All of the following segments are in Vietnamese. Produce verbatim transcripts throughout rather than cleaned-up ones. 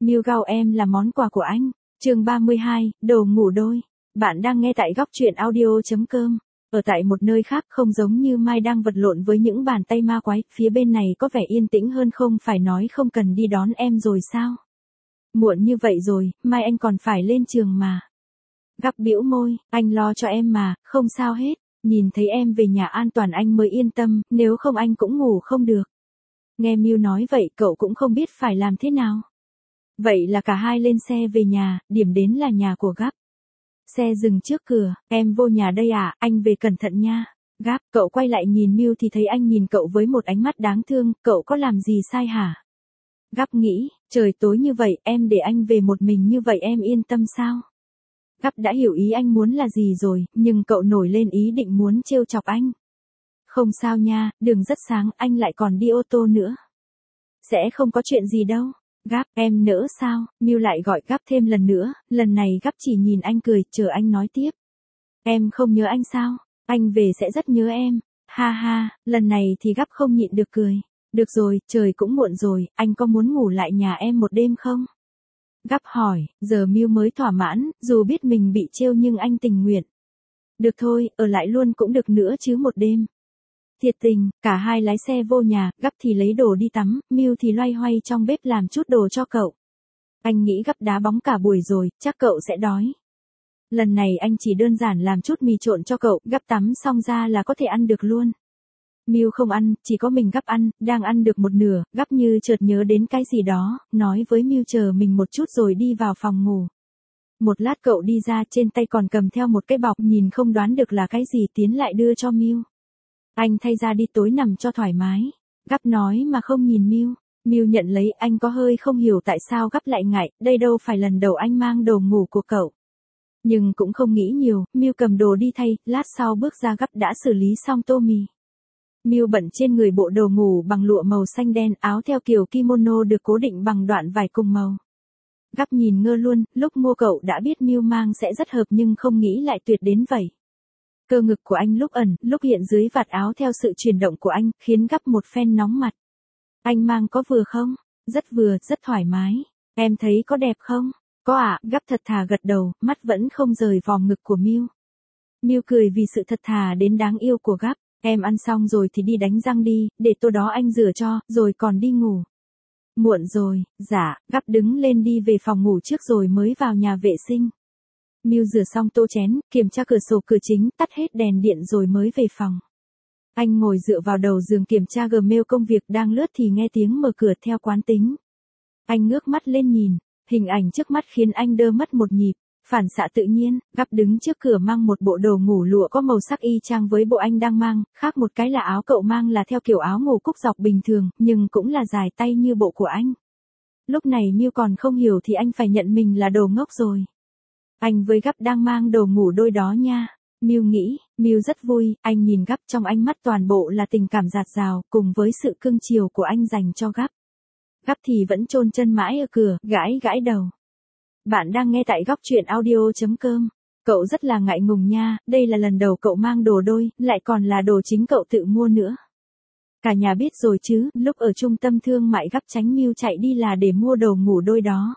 Mew Gao em là món quà của anh. Chương ba mươi hai, đồ ngủ đôi. Bạn đang nghe tại góc truyện audio chấm com. Ở tại một nơi khác không giống như Mai đang vật lộn với những bàn tay ma quái, phía bên này có vẻ yên tĩnh hơn, không phải nói không cần đi đón em rồi sao? Muộn như vậy rồi, mai anh còn phải lên trường mà. Gắp bĩu môi, anh lo cho em mà, không sao hết. Nhìn thấy em về nhà an toàn anh mới yên tâm, nếu không anh cũng ngủ không được. Nghe Mew nói vậy cậu cũng không biết phải làm thế nào. Vậy là cả hai lên xe về nhà, điểm đến là nhà của Gắp. Xe dừng trước cửa, em vô nhà đây à, anh về cẩn thận nha. Gắp, cậu quay lại nhìn Mew thì thấy anh nhìn cậu với một ánh mắt đáng thương, cậu có làm gì sai hả? Gắp nghĩ, trời tối như vậy, em để anh về một mình như vậy em yên tâm sao? Gắp đã hiểu ý anh muốn là gì rồi, nhưng cậu nổi lên ý định muốn trêu chọc anh. Không sao nha, đường rất sáng, anh lại còn đi ô tô nữa. Sẽ không có chuyện gì đâu. Gắp, em nỡ sao? Mew lại gọi Gắp thêm lần nữa, lần này Gắp chỉ nhìn anh cười, chờ anh nói tiếp. Em không nhớ anh sao? Anh về sẽ rất nhớ em. Ha ha, lần này thì Gắp không nhịn được cười. Được rồi, trời cũng muộn rồi, anh có muốn ngủ lại nhà em một đêm không? Gắp hỏi, giờ Mew mới thỏa mãn, dù biết mình bị trêu nhưng anh tình nguyện. Được thôi, ở lại luôn cũng được nữa chứ một đêm. Thiệt tình, cả hai lái xe vô nhà, Gắp thì lấy đồ đi tắm, Mew thì loay hoay trong bếp làm chút đồ cho cậu. Anh nghĩ Gắp đá bóng cả buổi rồi, chắc cậu sẽ đói. Lần này anh chỉ đơn giản làm chút mì trộn cho cậu, Gắp tắm xong ra là có thể ăn được luôn. Mew không ăn, chỉ có mình Gắp ăn, đang ăn được một nửa, Gắp như chợt nhớ đến cái gì đó, nói với Mew chờ mình một chút rồi đi vào phòng ngủ. Một lát cậu đi ra, trên tay còn cầm theo một cái bọc, nhìn không đoán được là cái gì, tiến lại đưa cho Mew. Anh thay ra đi tối nằm cho thoải mái. Gắp nói mà không nhìn Mew. Mew nhận lấy, anh có hơi không hiểu tại sao Gắp lại ngại, đây đâu phải lần đầu anh mang đồ ngủ của cậu. Nhưng cũng không nghĩ nhiều, Mew cầm đồ đi thay, lát sau bước ra Gắp đã xử lý xong tô mì. Mew bận trên người bộ đồ ngủ bằng lụa màu xanh đen, áo theo kiểu kimono được cố định bằng đoạn vải cùng màu. Gắp nhìn ngơ luôn, lúc mua cậu đã biết Mew mang sẽ rất hợp nhưng không nghĩ lại tuyệt đến vậy. Cơ ngực của anh lúc ẩn, lúc hiện dưới vạt áo theo sự chuyển động của anh, khiến Gắp một phen nóng mặt. Anh mang có vừa không? Rất vừa, rất thoải mái. Em thấy có đẹp không? Có ạ, à, Gắp thật thà gật đầu, mắt vẫn không rời vòng ngực của Mew. Mew cười vì sự thật thà đến đáng yêu của Gắp. Em ăn xong rồi thì đi đánh răng đi, để tô đó anh rửa cho, rồi còn đi ngủ. Muộn rồi, dạ, Gắp đứng lên đi về phòng ngủ trước rồi mới vào nhà vệ sinh. Mew rửa xong tô chén, kiểm tra cửa sổ cửa chính, tắt hết đèn điện rồi mới về phòng. Anh ngồi dựa vào đầu giường kiểm tra Gmail công việc đang lướt thì nghe tiếng mở cửa theo quán tính. Anh ngước mắt lên nhìn, hình ảnh trước mắt khiến anh đơ mất một nhịp. Phản xạ tự nhiên, Gắp đứng trước cửa mang một bộ đồ ngủ lụa có màu sắc y chang với bộ anh đang mang, khác một cái là áo cậu mang là theo kiểu áo ngủ cúc dọc bình thường, nhưng cũng là dài tay như bộ của anh. Lúc này Mew còn không hiểu thì anh phải nhận mình là đồ ngốc rồi. Anh với Gắp đang mang đồ ngủ đôi đó nha. Mew nghĩ, Mew rất vui, anh nhìn Gắp trong ánh mắt toàn bộ là tình cảm dạt dào, cùng với sự cưng chiều của anh dành cho Gắp. Gắp thì vẫn chôn chân mãi ở cửa, gãi gãi đầu. Bạn đang nghe tại góc truyện audio chấm com. Cậu rất là ngại ngùng nha, đây là lần đầu cậu mang đồ đôi, lại còn là đồ chính cậu tự mua nữa. Cả nhà biết rồi chứ, lúc ở trung tâm thương mại Gắp tránh Mew chạy đi là để mua đồ ngủ đôi đó.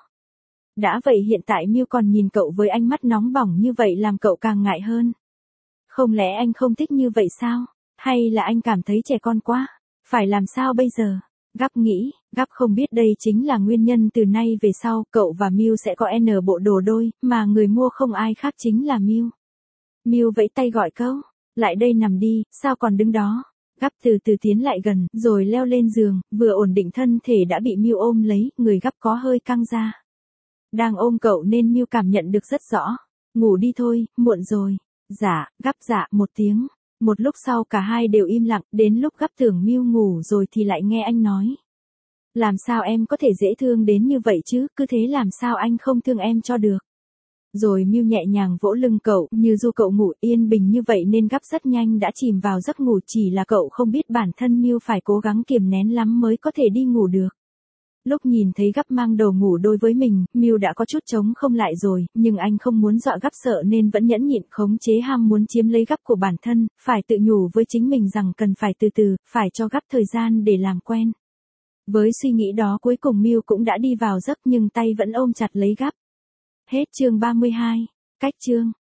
Đã vậy hiện tại Mew còn nhìn cậu với ánh mắt nóng bỏng như vậy làm cậu càng ngại hơn. Không lẽ anh không thích như vậy sao? Hay là anh cảm thấy trẻ con quá? Phải làm sao bây giờ? Gắp nghĩ, Gắp không biết đây chính là nguyên nhân từ nay về sau cậu và Mew sẽ có N bộ đồ đôi, mà người mua không ai khác chính là Mew. Mew vẫy tay gọi câu, lại đây nằm đi, sao còn đứng đó? Gắp từ từ tiến lại gần, rồi leo lên giường, vừa ổn định thân thể đã bị Mew ôm lấy, người Gắp có hơi căng ra. Đang ôm cậu nên Mew cảm nhận được rất rõ. Ngủ đi thôi, muộn rồi. Dạ, Gắp dạ một tiếng. Một lúc sau cả hai đều im lặng, đến lúc Gắp tưởng Mew ngủ rồi thì lại nghe anh nói. Làm sao em có thể dễ thương đến như vậy chứ, cứ thế làm sao anh không thương em cho được. Rồi Mew nhẹ nhàng vỗ lưng cậu, như dù cậu ngủ yên bình như vậy nên Gắp rất nhanh đã chìm vào giấc ngủ, chỉ là cậu không biết bản thân Mew phải cố gắng kiềm nén lắm mới có thể đi ngủ được. Lúc nhìn thấy Gắp mang đồ ngủ đôi với mình, Mew đã có chút chống không lại rồi, nhưng anh không muốn dọa Gắp sợ nên vẫn nhẫn nhịn khống chế ham muốn chiếm lấy Gắp của bản thân, phải tự nhủ với chính mình rằng cần phải từ từ, phải cho Gắp thời gian để làm quen. Với suy nghĩ đó cuối cùng Miu cũng đã đi vào giấc nhưng tay vẫn ôm chặt lấy gắp. Hết chương ba mươi hai. Cách chương